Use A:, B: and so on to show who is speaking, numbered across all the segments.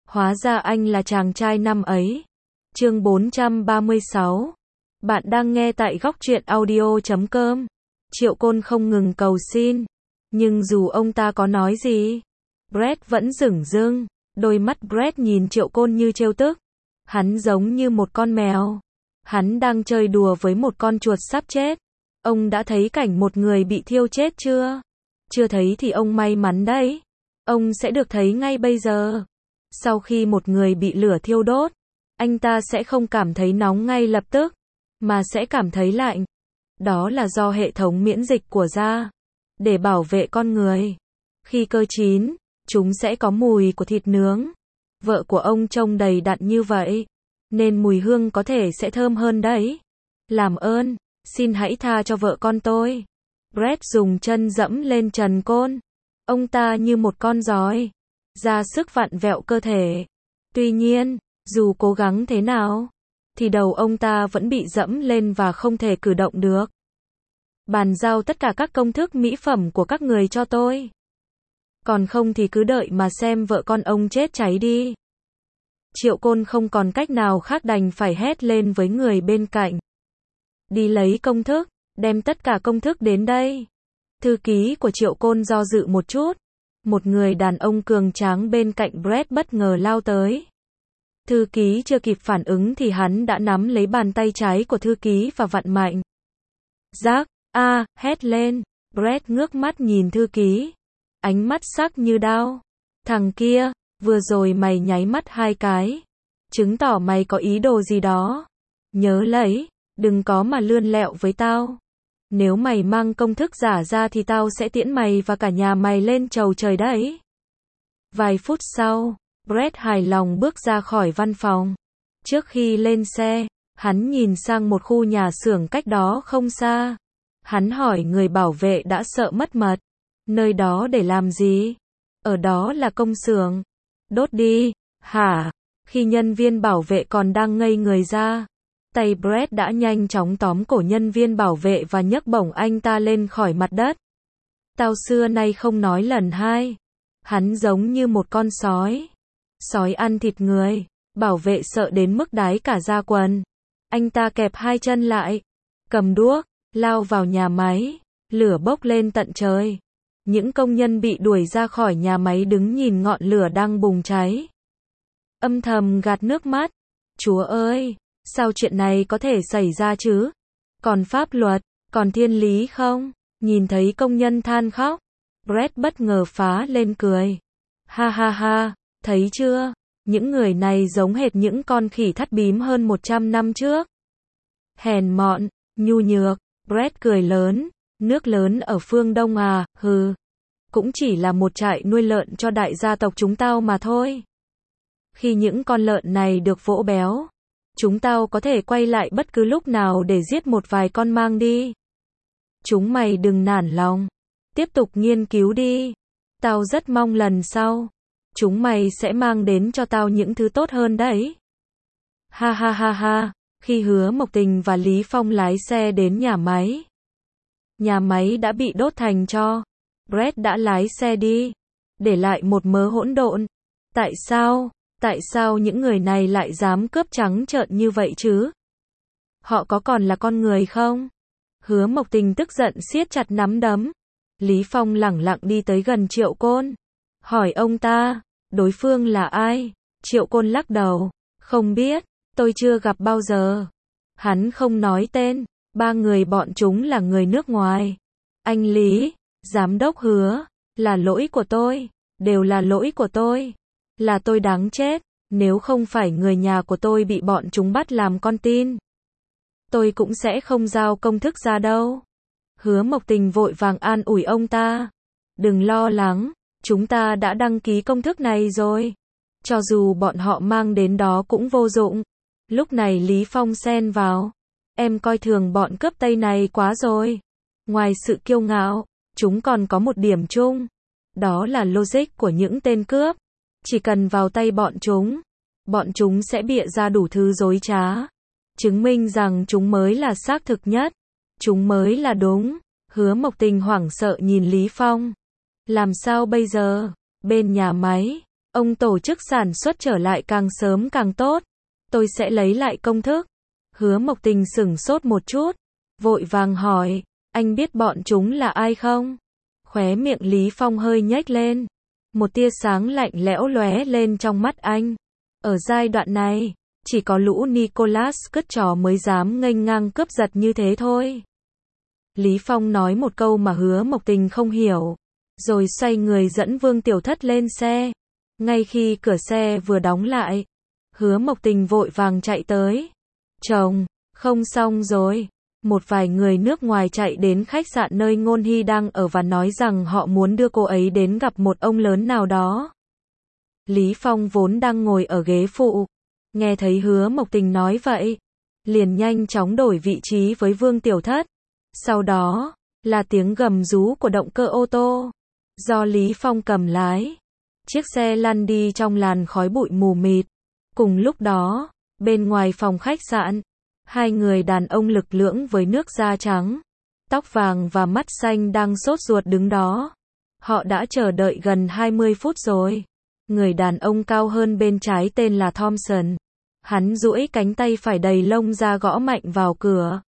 A: Hóa ra anh là chàng trai năm ấy. Chương 436. Bạn đang nghe tại góc truyện audio.com. Triệu Côn không ngừng cầu xin, nhưng dù ông ta có nói gì, Brett vẫn dửng dưng. Đôi mắt Brett nhìn Triệu Côn như trêu tức. Hắn giống như một con mèo. Hắn đang chơi đùa với một con chuột sắp chết. Ông đã thấy cảnh một người bị thiêu chết chưa? Chưa thấy thì ông may mắn đấy. Ông sẽ được thấy ngay bây giờ. Sau khi một người bị lửa thiêu đốt, anh ta sẽ không cảm thấy nóng ngay lập tức, mà sẽ cảm thấy lạnh. Đó là do hệ thống miễn dịch của da, để bảo vệ con người. Khi cơi chín, chúng sẽ có mùi của thịt nướng. Vợ của ông trông đầy đặn như vậy, nên mùi hương có thể sẽ thơm hơn đấy. Làm ơn, xin hãy tha cho vợ con tôi. Brett dùng chân dẫm lên trần Côn. Ông ta như một con giói, ra sức vặn vẹo cơ thể. Tuy nhiên, dù cố gắng thế nào, thì đầu ông ta vẫn bị dẫm lên và không thể cử động được. Bàn giao tất cả các công thức mỹ phẩm của các người cho tôi. Còn không thì cứ đợi mà xem vợ con ông chết cháy đi. Triệu Côn không còn cách nào khác đành phải hét lên với người bên cạnh. Đi lấy công thức, đem tất cả công thức đến đây. Thư ký của Triệu Côn do dự một chút. Một người đàn ông cường tráng bên cạnh Brett bất ngờ lao tới. Thư ký chưa kịp phản ứng thì hắn đã nắm lấy bàn tay trái của thư ký và vặn mạnh. Rác, hét lên. Brett ngước mắt nhìn thư ký. Ánh mắt sắc như đao. Thằng kia, vừa rồi mày nháy mắt 2 cái. Chứng tỏ mày có ý đồ gì đó. Nhớ lấy, đừng có mà lươn lẹo với tao. Nếu mày mang công thức giả ra thì tao sẽ tiễn mày và cả nhà mày lên chầu trời đấy. Vài phút sau, Brett hài lòng bước ra khỏi văn phòng. Trước khi lên xe, hắn nhìn sang một khu nhà xưởng cách đó không xa. Hắn hỏi người bảo vệ đã sợ mất mật. Nơi đó để làm gì? Ở đó là công xưởng. Đốt đi, hả? Khi nhân viên bảo vệ còn đang ngây người ra, tay Brett đã nhanh chóng tóm cổ nhân viên bảo vệ và nhấc bổng anh ta lên khỏi mặt đất. Tao xưa nay không nói lần hai. Hắn giống như một con sói. Sói ăn thịt người. Bảo vệ sợ đến mức đái cả da quần. Anh ta kẹp 2 chân lại, cầm đuốc, lao vào nhà máy. Lửa bốc lên tận trời. Những công nhân bị đuổi ra khỏi nhà máy đứng nhìn ngọn lửa đang bùng cháy. Âm thầm gạt nước mắt. Chúa ơi, sao chuyện này có thể xảy ra chứ? Còn pháp luật, còn thiên lý không? Nhìn thấy công nhân than khóc, Brett bất ngờ phá lên cười. Ha ha ha, thấy chưa? Những người này giống hệt những con khỉ thắt bím hơn 100 năm trước. Hèn mọn, nhu nhược, Brett cười lớn. Nước lớn ở phương Đông à, hừ. Cũng chỉ là một trại nuôi lợn cho đại gia tộc chúng tao mà thôi. Khi những con lợn này được vỗ béo, chúng tao có thể quay lại bất cứ lúc nào để giết một vài con mang đi. Chúng mày đừng nản lòng. Tiếp tục nghiên cứu đi. Tao rất mong lần sau, chúng mày sẽ mang đến cho tao những thứ tốt hơn đấy. Ha ha ha ha. Khi Hứa Mộc Tình và Lý Phong lái xe đến nhà máy. Nhà máy đã bị đốt thành tro. Brett đã lái xe đi, để lại một mớ hỗn độn. Tại sao những người này lại dám cướp trắng trợn như vậy chứ? Họ có còn là con người không? Hứa Mộc Tình tức giận siết chặt nắm đấm. Lý Phong lẳng lặng đi tới gần Triệu Côn. Hỏi ông ta, đối phương là ai? Triệu Côn lắc đầu. Không biết, tôi chưa gặp bao giờ. Hắn không nói tên. 3 người bọn chúng là người nước ngoài. Anh Lý, giám đốc Hứa, là lỗi của tôi. Đều là lỗi của tôi. Là tôi đáng chết. Nếu không phải người nhà của tôi bị bọn chúng bắt làm con tin, tôi cũng sẽ không giao công thức ra đâu. Hứa Mộc Tình vội vàng an ủi ông ta. Đừng lo lắng, chúng ta đã đăng ký công thức này rồi. Cho dù bọn họ mang đến đó cũng vô dụng. Lúc này Lý Phong xen vào. Em coi thường bọn cướp Tây này quá rồi. Ngoài sự kiêu ngạo, chúng còn có một điểm chung. Đó là logic của những tên cướp. Chỉ cần vào tay bọn chúng sẽ bịa ra đủ thứ dối trá. Chứng minh rằng chúng mới là xác thực nhất. Chúng mới là đúng. Hứa Mộc Tình hoảng sợ nhìn Lý Phong. Làm sao bây giờ? Bên nhà máy, Ông tổ chức sản xuất trở lại càng sớm càng tốt. Tôi sẽ lấy lại công thức. Hứa Mộc Tình sửng sốt một chút, vội vàng hỏi, anh biết bọn chúng là ai không? Khóe miệng Lý Phong hơi nhếch lên. Một tia sáng lạnh lẽo lóe lên trong mắt anh. Ở giai đoạn này, chỉ có lũ Nicholas cứt chó mới dám nghênh ngang cướp giật như thế thôi. Lý Phong nói một câu mà Hứa Mộc Tình không hiểu, rồi xoay người dẫn Vương Tiểu Thất lên xe. Ngay khi cửa xe vừa đóng lại, Hứa Mộc Tình vội vàng chạy tới. Chồng, không xong rồi. Một vài người nước ngoài chạy đến khách sạn nơi Ngôn Hy đang ở và nói rằng họ muốn đưa cô ấy đến gặp một ông lớn nào đó. Lý Phong vốn đang ngồi ở ghế phụ, nghe thấy Hứa Mộc Tình nói vậy, liền nhanh chóng đổi vị trí với Vương Tiểu Thất. Sau đó, là tiếng gầm rú của động cơ ô tô, do Lý Phong cầm lái. Chiếc xe lăn đi trong làn khói bụi mù mịt. Cùng lúc đó, bên ngoài phòng khách sạn, hai người đàn ông lực lưỡng với nước da trắng, tóc vàng và mắt xanh đang sốt ruột đứng đó. Họ đã chờ đợi gần 20 phút rồi. Người đàn ông cao hơn bên trái tên là Thompson. Hắn duỗi cánh tay phải đầy lông ra gõ mạnh vào cửa.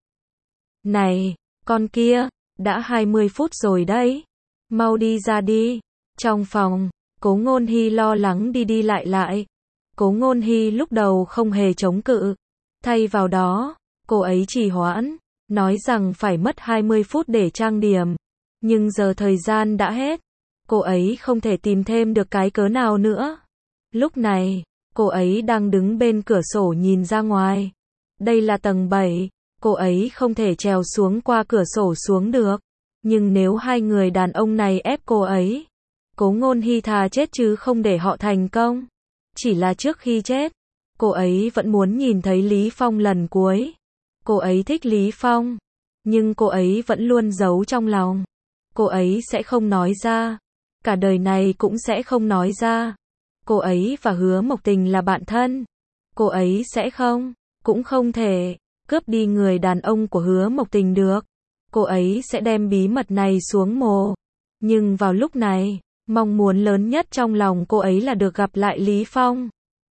A: Này, con kia, đã 20 phút rồi đấy. Mau đi ra đi. Trong phòng, Cố Ngôn Hy lo lắng đi đi lại lại. Cố Ngôn Hy lúc đầu không hề chống cự. Thay vào đó, cô ấy trì hoãn, nói rằng phải mất 20 phút để trang điểm. Nhưng giờ thời gian đã hết. Cô ấy không thể tìm thêm được cái cớ nào nữa. Lúc này, cô ấy đang đứng bên cửa sổ nhìn ra ngoài. Đây là tầng 7, cô ấy không thể trèo xuống qua cửa sổ xuống được. Nhưng nếu hai người đàn ông này ép cô ấy, Cố Ngôn Hy thà chết chứ không để họ thành công. Chỉ là trước khi chết, cô ấy vẫn muốn nhìn thấy Lý Phong lần cuối. Cô ấy thích Lý Phong, nhưng cô ấy vẫn luôn giấu trong lòng. Cô ấy sẽ không nói ra. Cả đời này cũng sẽ không nói ra. Cô ấy và Hứa Mộc Tình là bạn thân. Cô ấy sẽ không, cũng không thể, cướp đi người đàn ông của Hứa Mộc Tình được. Cô ấy sẽ đem bí mật này xuống mồ. Nhưng vào lúc này, mong muốn lớn nhất trong lòng cô ấy là được gặp lại Lý Phong.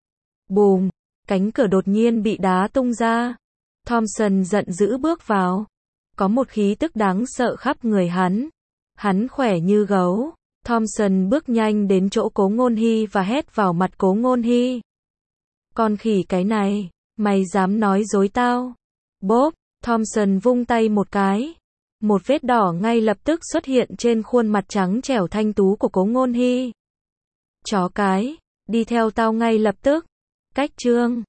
A: Bùm, cánh cửa đột nhiên bị đá tung ra. Thompson giận dữ bước vào. Có một khí tức đáng sợ khắp người hắn. Hắn khỏe như gấu. Thompson bước nhanh đến chỗ Cố Ngôn Hy và hét vào mặt Cố Ngôn Hy. Con khỉ cái này, mày dám nói dối tao? Bốp, Thompson vung tay một cái. Một vết đỏ ngay lập tức xuất hiện trên khuôn mặt trắng trẻo thanh tú của Cố Ngôn Hy. Chó cái, đi theo tao ngay lập tức. Cách chương